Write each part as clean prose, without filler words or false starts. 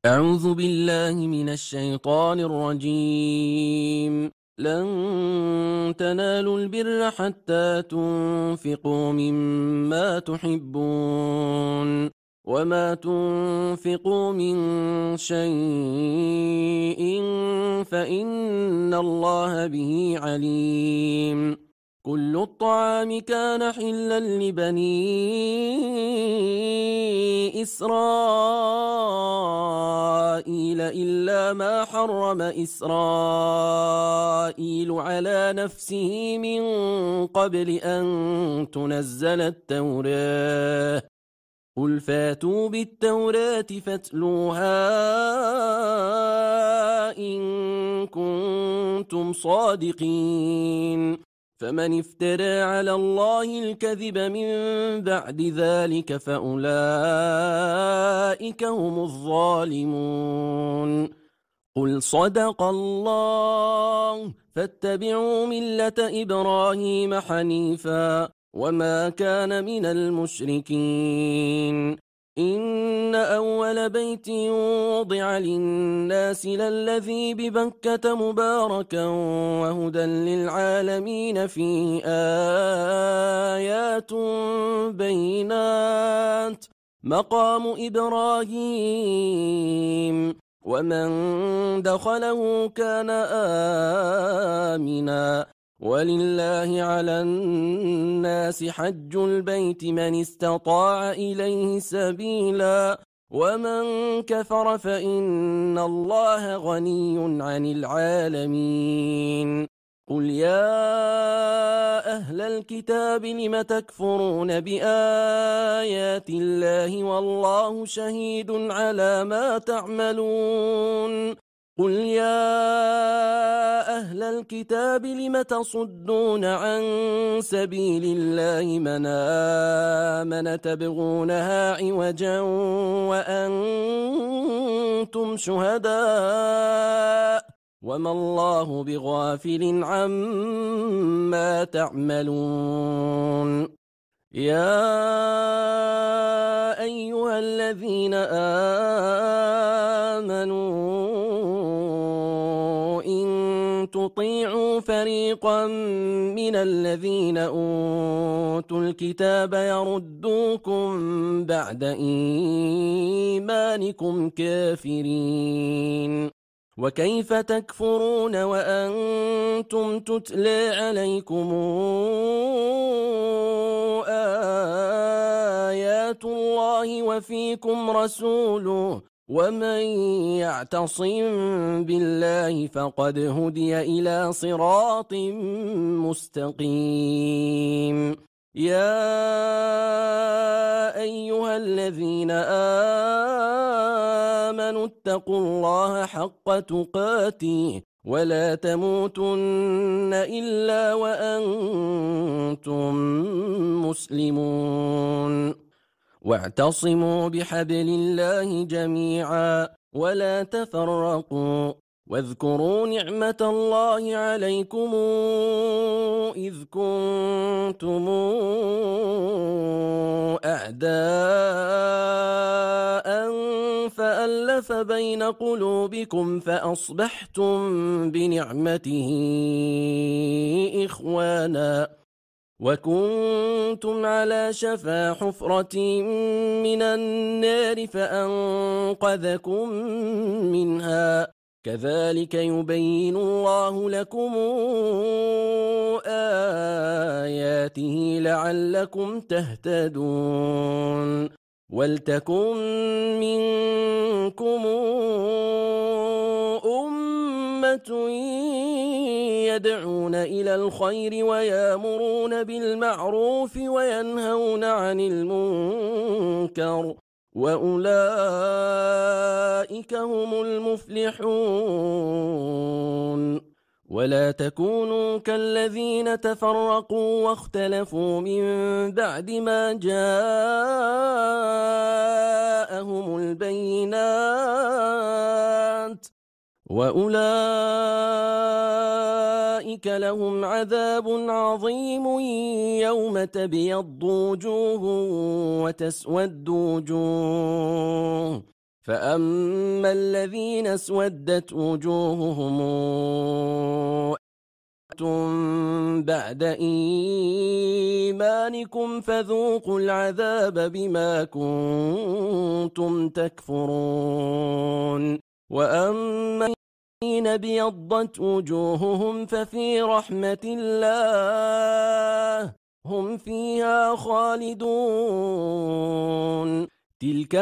أعوذ بالله من الشيطان الرجيم. لن تنالوا البر حتى تنفقوا مما تحبون، وما تنفقوا من شيء فإن الله به عليم. كل الطعام كان حلا لبني إسرائيل إلا ما حرم إسرائيل على نفسه من قبل أن تنزل التوراة. قل فاتوا بالتوراة فاتلوها إن كنتم صادقين. فمن افترى على الله الكذب من بعد ذلك فأولئك هم الظالمون. قل صدق الله، فاتبعوا ملة إبراهيم حنيفا وما كان من المشركين. إن أول بيت وضع للناس للذي ببكة مباركا وهدى للعالمين، فيه آيات بينات مقام إبراهيم، ومن دخله كان آمنا. ولله على الناس حج البيت من استطاع إليه سبيلا، ومن كفر فإن الله غني عن العالمين. قل يا أهل الكتاب لم تكفرون بآيات الله والله شهيد على ما تعملون. قل يا أهل الكتاب لم تصدون عن سبيل الله من آمن تبغونها عوجا وأنتم شهداء وما الله بغافل عما تعملون. يا أيها الذين آمنوا إن تطيعوا فريقا من الذين أوتوا الكتاب يردوكم بعد إيمانكم كافرين. وكيف تكفرون وأنتم تتلى عليكم آيات الله وفيكم رسوله، ومن يعتصم بالله فقد هدي إلى صراط مستقيم. يا أيها الذين آمنوا اتقوا الله حق تقاته ولا تموتن إلا وأنتم مسلمون. واعتصموا بحبل الله جميعا ولا تفرقوا، واذكروا نعمة الله عليكم إذ كنتم أعداء فألف بين قلوبكم فأصبحتم بنعمته إخوانا، وكنتم على شفا حفرة من النار فأنقذكم منها. كذلك يبين الله لكم آياته لعلكم تهتدون. ولتكن منكم أمة يدعون إلى الخير ويأمرون بالمعروف وينهون عن المنكر، وأولئك هم المفلحون. ولا تكونوا كالذين تفرقوا واختلفوا من بعد ما جاءهم البينات، وأولئك لهم عذاب عظيم يوم تبيض وجوه وتسود وجوه، فأما الذين اسودت وجوههم بعد إيمانكم فذوقوا العذاب بما كنتم تكفرون وأما الذين ابيضت وجوههم ففي رحمة الله هم فيها خالدون تلك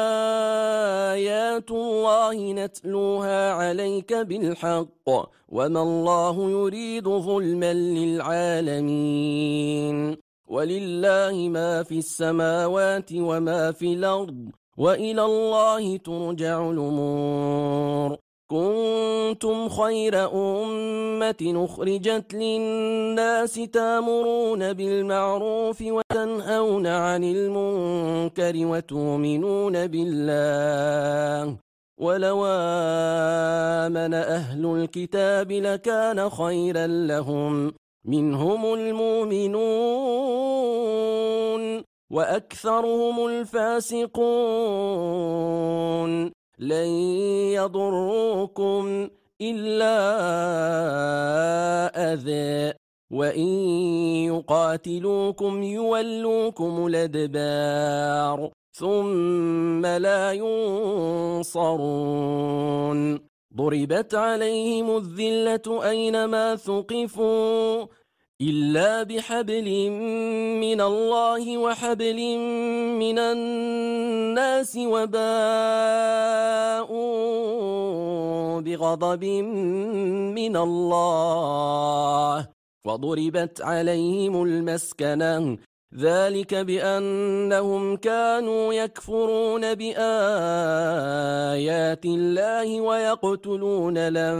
آيات الله نتلوها عليك بالحق وما الله يريد ظلما للعالمين ولله ما في السماوات وما في الأرض وإلى الله ترجع الأمور كنتم خير أمة أخرجت للناس تأمرون بالمعروف وتنهون عن المنكر وتؤمنون بالله ولو آمن أهل الكتاب لكان خيرا لهم منهم المؤمنون وأكثرهم الفاسقون لن يضروكم إلا أذى وإن يقاتلوكم يولوكم الأدبار ثم لا ينصرون ضربت عليهم الذلة أينما ثقفوا إلا بحبل من الله وحبل من الناس وباءوا بغضب من الله وضربت عليهم المسكنة ذلك بأنهم كانوا يكفرون بآيات الله ويقتلون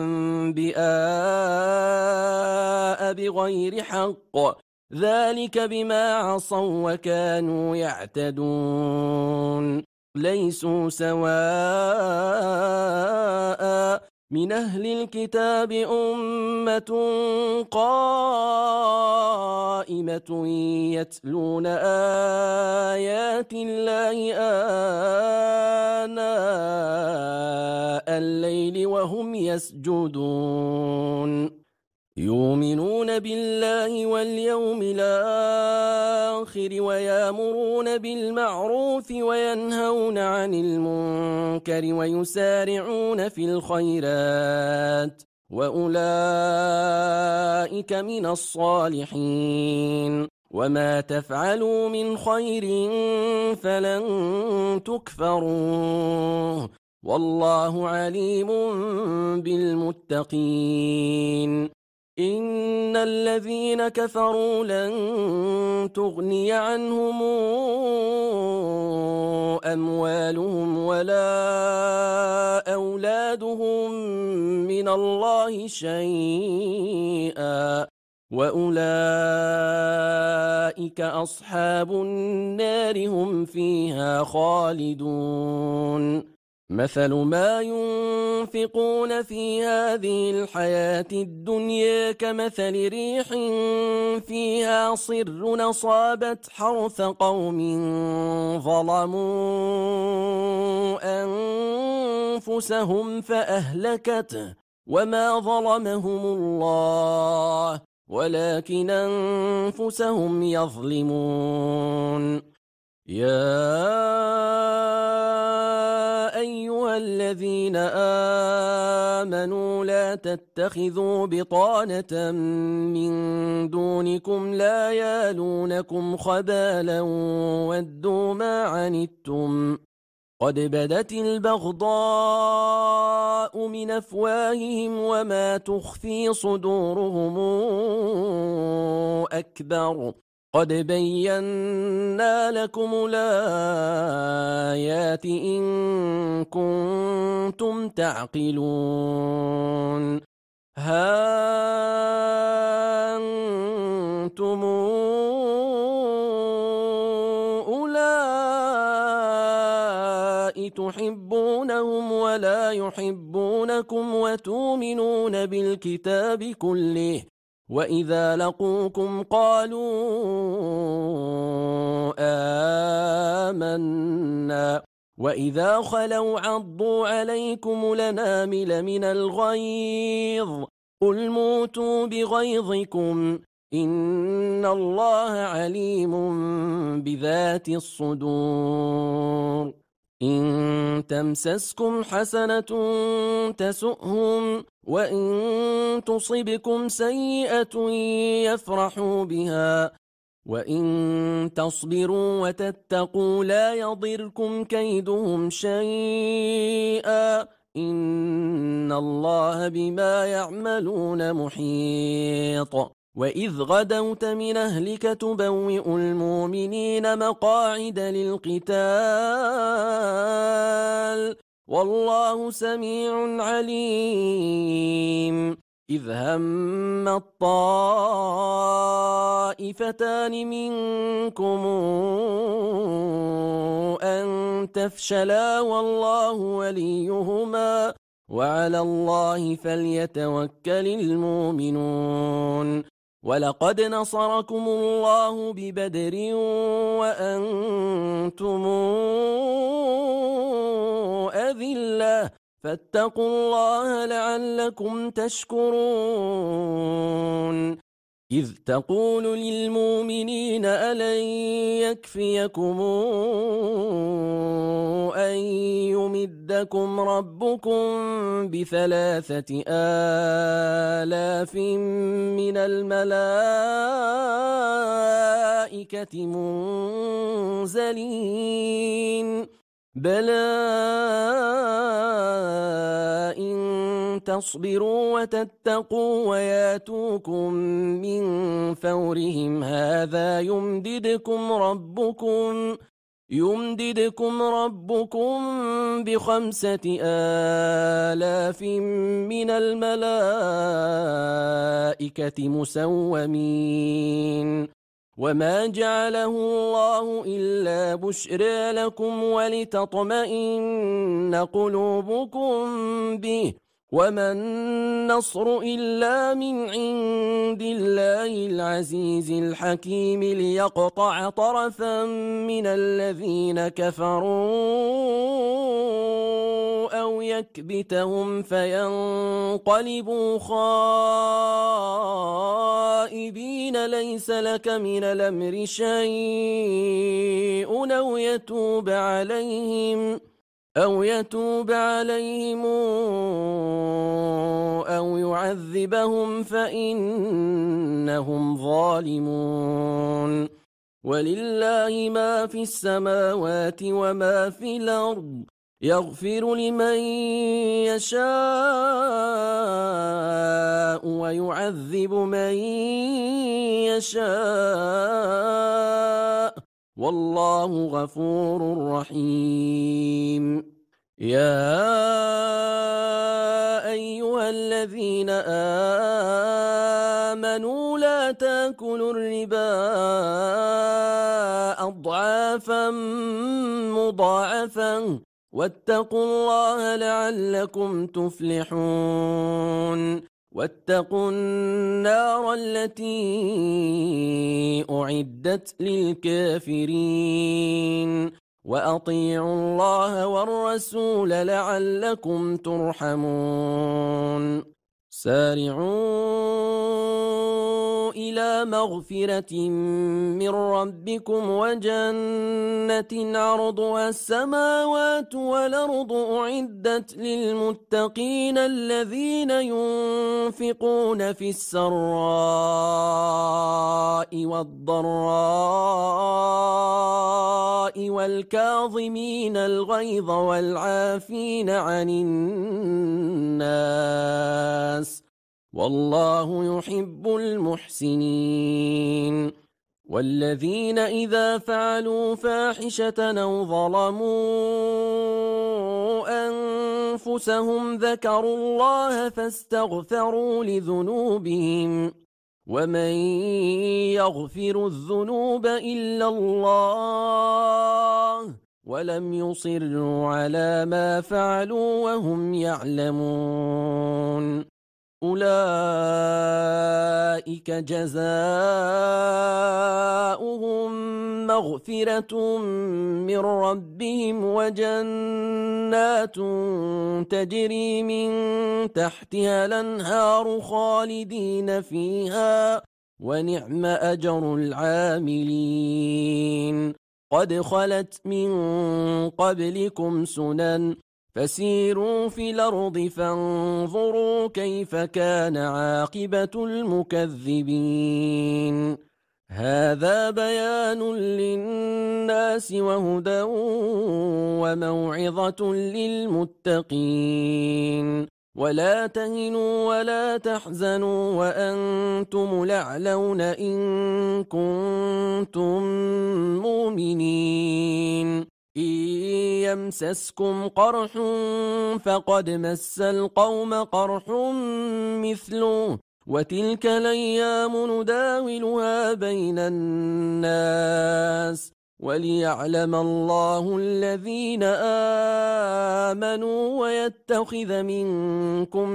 الأنبياء بغير حق ذلك بما عصوا وكانوا يعتدون ليسوا سواء من أهل الكتاب أمة قائمة يتلون آيات الله آناء الليل وهم يسجدون يؤمنون بالله واليوم الآخر ويأمرون بالمعروف وينهون عن المنكر ويسارعون في الخيرات وأولئك من الصالحين وما تفعلوا من خير فلن تكفروه والله عليم بالمتقين إن الذين كفروا لن تغني عنهم أموالهم ولا أولادهم من الله شيئا وأولئك أصحاب النار هم فيها خالدون مثل ما ينفقون في هذه الحياة الدنيا كمثل ريح فيها صر أصابت حرث قوم ظلموا أنفسهم فأهلكته وما ظلمهم الله ولكن أنفسهم يظلمون يا أيها الذين آمنوا لا تتخذوا بطانة من دونكم لا يالونكم خبالا ودوا ما عنتم قد بدت البغضاء من أفواههم وما تخفي صدورهم أكبر قد بينا لكم الآيات إن كنتم تعقلون ها أنتم أولئك تحبونهم ولا يحبونكم وتؤمنون بالكتاب كله وإذا لقوكم قالوا آمنا وإذا خلوا عضوا عليكم الأنامل من الغيظ قل موتوا بغيظكم إن الله عليم بذات الصدور إن تمسسكم حسنة تسؤهم وإن تصبكم سيئة يفرحوا بها وإن تصبروا وتتقوا لا يضركم كيدهم شيئا إن الله بما يعملون محيط وإذ غدوت من أهلك تبوئ المؤمنين مقاعد للقتال والله سميع عليم إذ هم الطائفتان منكم أن تفشلا والله وليهما وعلى الله فليتوكل المؤمنون ولقد نصركم الله ببدر وأنتم أذلة فاتقوا الله لعلكم تشكرون إذ تقول للمؤمنين ألن يكفيكم أن يمدكم ربكم ب3,000 من الملائكة منزلين بلى إن تصبروا وتتقوا وياتوكم من فورهم هذا يمددكم ربكم ب5,000 من الملائكة مسومين وما جعله الله إلا بشرى لكم ولتطمئن قلوبكم به وما النصر إلا من عند الله العزيز الحكيم ليقطع طرفا من الذين كفروا أو يكبتهم فينقلبوا خائبين ليس لك من الأمر شيء أو يتوب عليهم أو يعذبهم فإنهم ظالمون ولله ما في السماوات وما في الأرض يغفر لمن يشاء ويعذب من يشاء والله غفور رحيم يا أيها الذين آمنوا لا تأكلوا الربا أضعافا مضاعفا واتقوا الله لعلكم تفلحون واتقوا النار التي أعدت للكافرين وأطيعوا الله والرسول لعلكم ترحمون سارعوا إلى مغفرة من ربكم وجنة عرضها السماوات والأرض أعدت للمتقين الذين ينفقون في السراء والضراء والكاظمين الغيظ والعافين عن الناس والله يحب المحسنين والذين إذا فعلوا فاحشة أو ظلموا أنفسهم ذكروا الله فاستغفروا لذنوبهم ومن يغفر الذنوب إلا الله ولم يصروا على ما فعلوا وهم يعلمون أولئك جزاؤهم مغفرة من ربهم وجنات تجري من تحتها الأنهار خالدين فيها ونعم أجر العاملين قد خلت من قبلكم سنن فسيروا في الأرض فانظروا كيف كان عاقبة المكذبين هذا بيان للناس وهدى وموعظة للمتقين ولا تهنوا ولا تحزنوا وأنتم الأعلون إن كنتم مؤمنين إن يمسسكم قرح فقد مس القوم قرح مثله وتلك الأيام نداولها بين الناس وليعلم الله الذين آمنوا ويتخذ منكم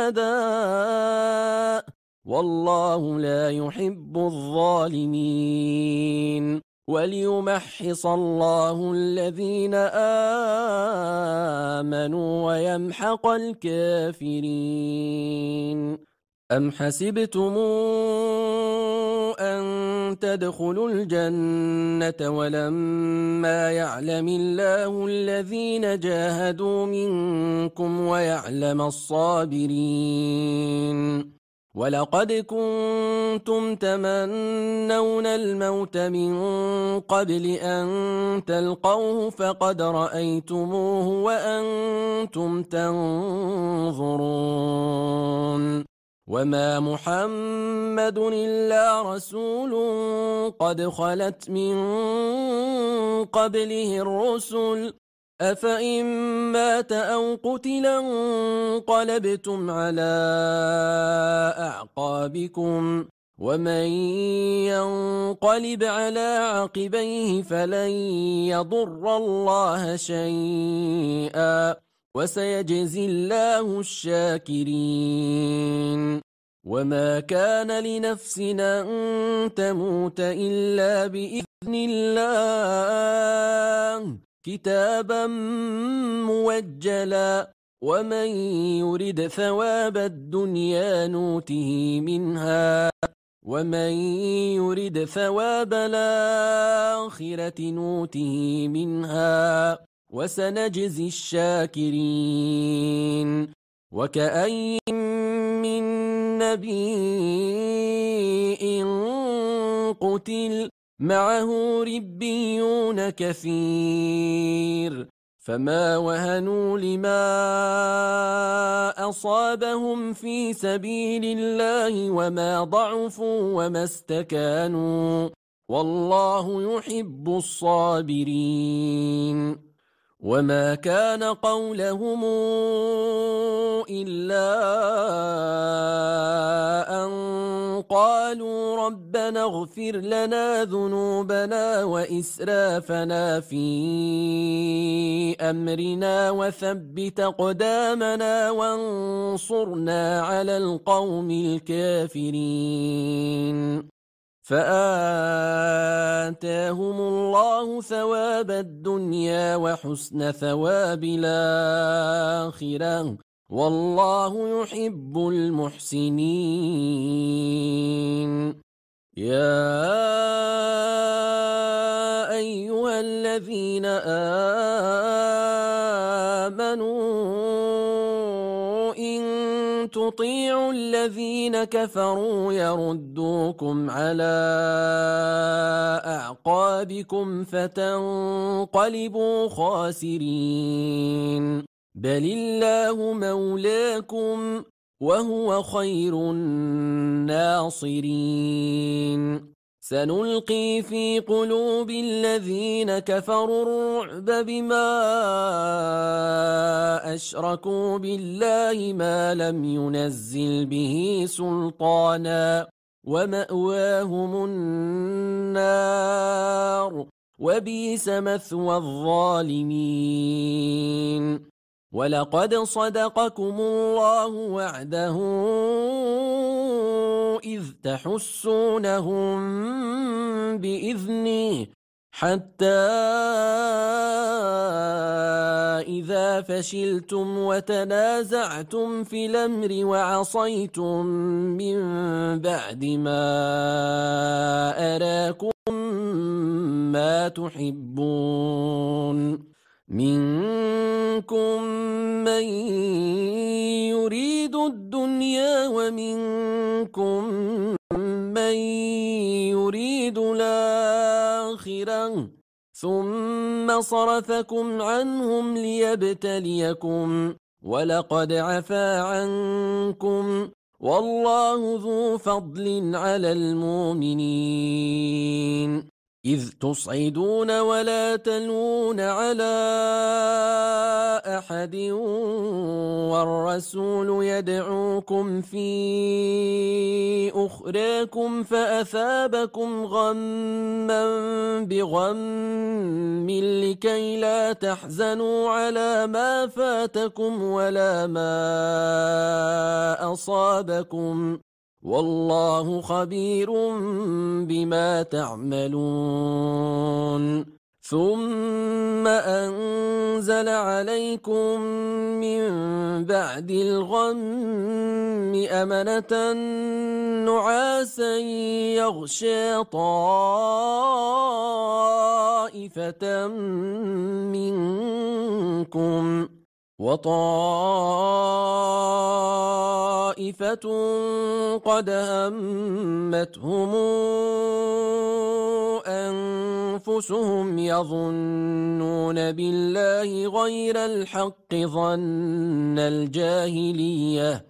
شهداء والله لا يحب الظالمين وليمحص الله الذين آمنوا ويمحق الكافرين أم حسبتم أن تدخلوا الجنة ولما يعلم الله الذين جاهدوا منكم ويعلم الصابرين ولقد كنتم تمنون الموت من قبل أن تلقوه فقد رأيتموه وأنتم تنظرون وما محمد إلا رسول قد خلت من قبله الرسل أفإن مات أو قتلا انقلبتم على أعقابكم ومن ينقلب على عقبيه فلن يضر الله شيئا وسيجزي الله الشاكرين وما كان لنفس أن تموت إلا بإذن الله كتابا موجلا ومن يرد ثواب الدنيا نوته منها ومن يرد ثواب الآخرة نوته منها وسنجزي الشاكرين وكأي من نبي قتل معه ربيون كثير فما وهنوا لما أصابهم في سبيل الله وما ضعفوا وما استكانوا والله يحب الصابرين وما كان قولهم إلا أن قالوا ربنا اغفر لنا ذنوبنا وإسرافنا في أمرنا وثبت أقدامنا وانصرنا على القوم الكافرين فآتاهم الله ثواب الدنيا وحسن ثواب الآخرة والله يحب المحسنين يا أيها الذين آمنوا إن تطيعوا الذين كفروا يردوكم على أعقابكم فتنقلبوا خاسرين بل الله مولاكم وهو خير الناصرين سنلقي في قلوب الذين كفروا الرعب بما أشركوا بالله ما لم ينزل به سلطانا ومأواهم النار وبئس مثوى الظالمين ولقد صدقكم الله وعده إذ تحسونهم بإذنه حتى إذا فشلتم وتنازعتم في الأمر وعصيتم من بعد ما أراكم ما تحبون منكم من يريد الدنيا ومنكم من يريد الآخرة ثم صرفكم عنهم ليبتليكم ولقد عفا عنكم والله ذو فضل على المؤمنين إذ تصعدون ولا تلون على أحد والرسول يدعوكم في أخراكم فأثابكم غما بغم لكي لا تحزنوا على ما فاتكم ولا ما أصابكم والله خبير بما تعملون ثم أنزل عليكم من بعد الغم أمنة نعاسا يغشى طائفة منكم وطائفة قد همتهم أنفسهم يظنون بالله غير الحق ظن الجاهلية